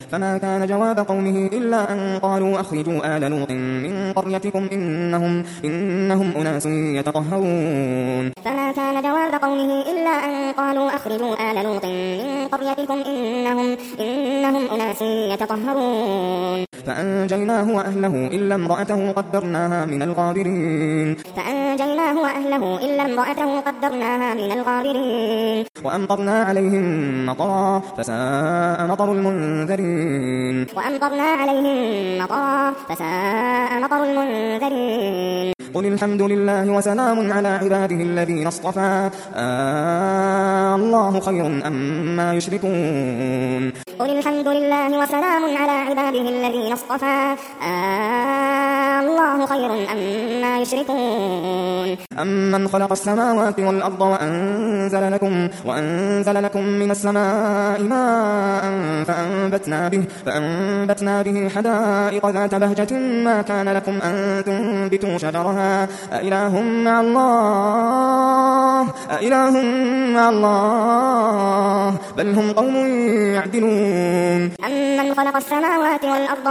فما كان جواب قومه إلا أن قالوا أخرجوا آل لوط من قريتكم إنهم أناس يتطهرون. فما كان جواب قومه إلا أن قالوا أخرجوا آل لوط من قريتكم إنهم أناس يتطهرون. فأنجيناه وأهله إلا امرأته قدرناها من الغابرين. وأمطرنا عليهم مطرا فساء مطر المنذرين. قل الحمد لله وسلام على عباده الذين اصطفى الله خير أما يشركون. قل الحمد لله وسلام على عباده الذين اصطفى الله خير أما يشركون. أمن خلق السماوات والأرض وأنزل لكم من السماء ماء فأنبتنا به حدائق ذات بهجة ما كان لكم أن تنبتوا شجرها أإله مع الله بل هم قوم يعدلون. أمن خلق السماوات والأرض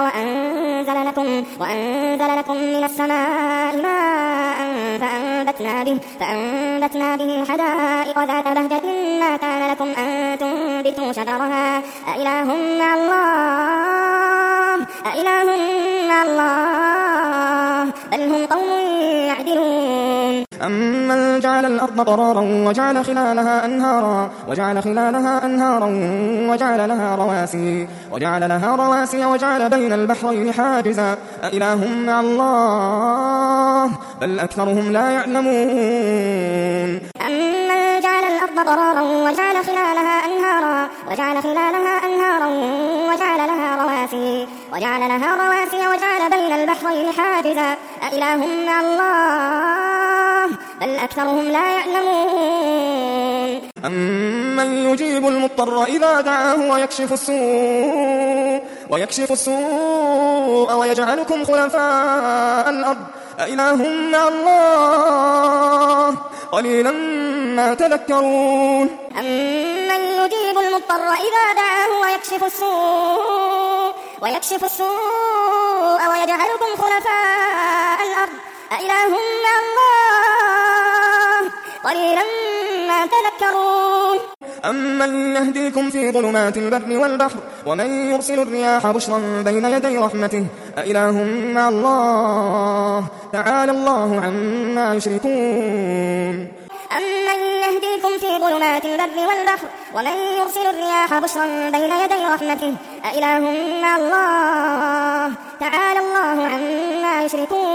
وأنزل لكم من السماء ماء فأنبتنا به حدائق ذات بهجة ما كان لكم أن تنبتوا شجرها أإله مع الله بل هم قوم يعدلون. أمن جعل الأرض قرارا وجعل خلالها أنهارا وجعل لها رواسي وجعل بين البحرين حاجزا أإله مع الله بل أكثرهم لا يعلمون. أمن جعل الأرض قرارا وجعل خلالها أنهارا وجعل لها رواسي وجعل بين البحرين حاجزا أإله مع الله بل أكثرهم لا يعلمون. أمن يجيب المضطر إذا دعاه ويكشف السوء ويجعلكم خلفاء الأرض أإله مع الله قليلا ما تذكرون. أمن يجيب المضطر إذا دعاه ويكشف السوء ويجعلكم خلفاء الأرض أإله مع الله قليلا ما تذكرون. أمن يهديكم في ظلمات البر والبحر ومن يرسل الرياح بشرا بين يدي رحمته أإله مع الله تعالى الله عما يشركون. أمن يهديكم في ظلمات البر والبحر ومن يرسل الرياح بشرا بين يدي رحمته أإله مع الله تعالى الله عما يشركون.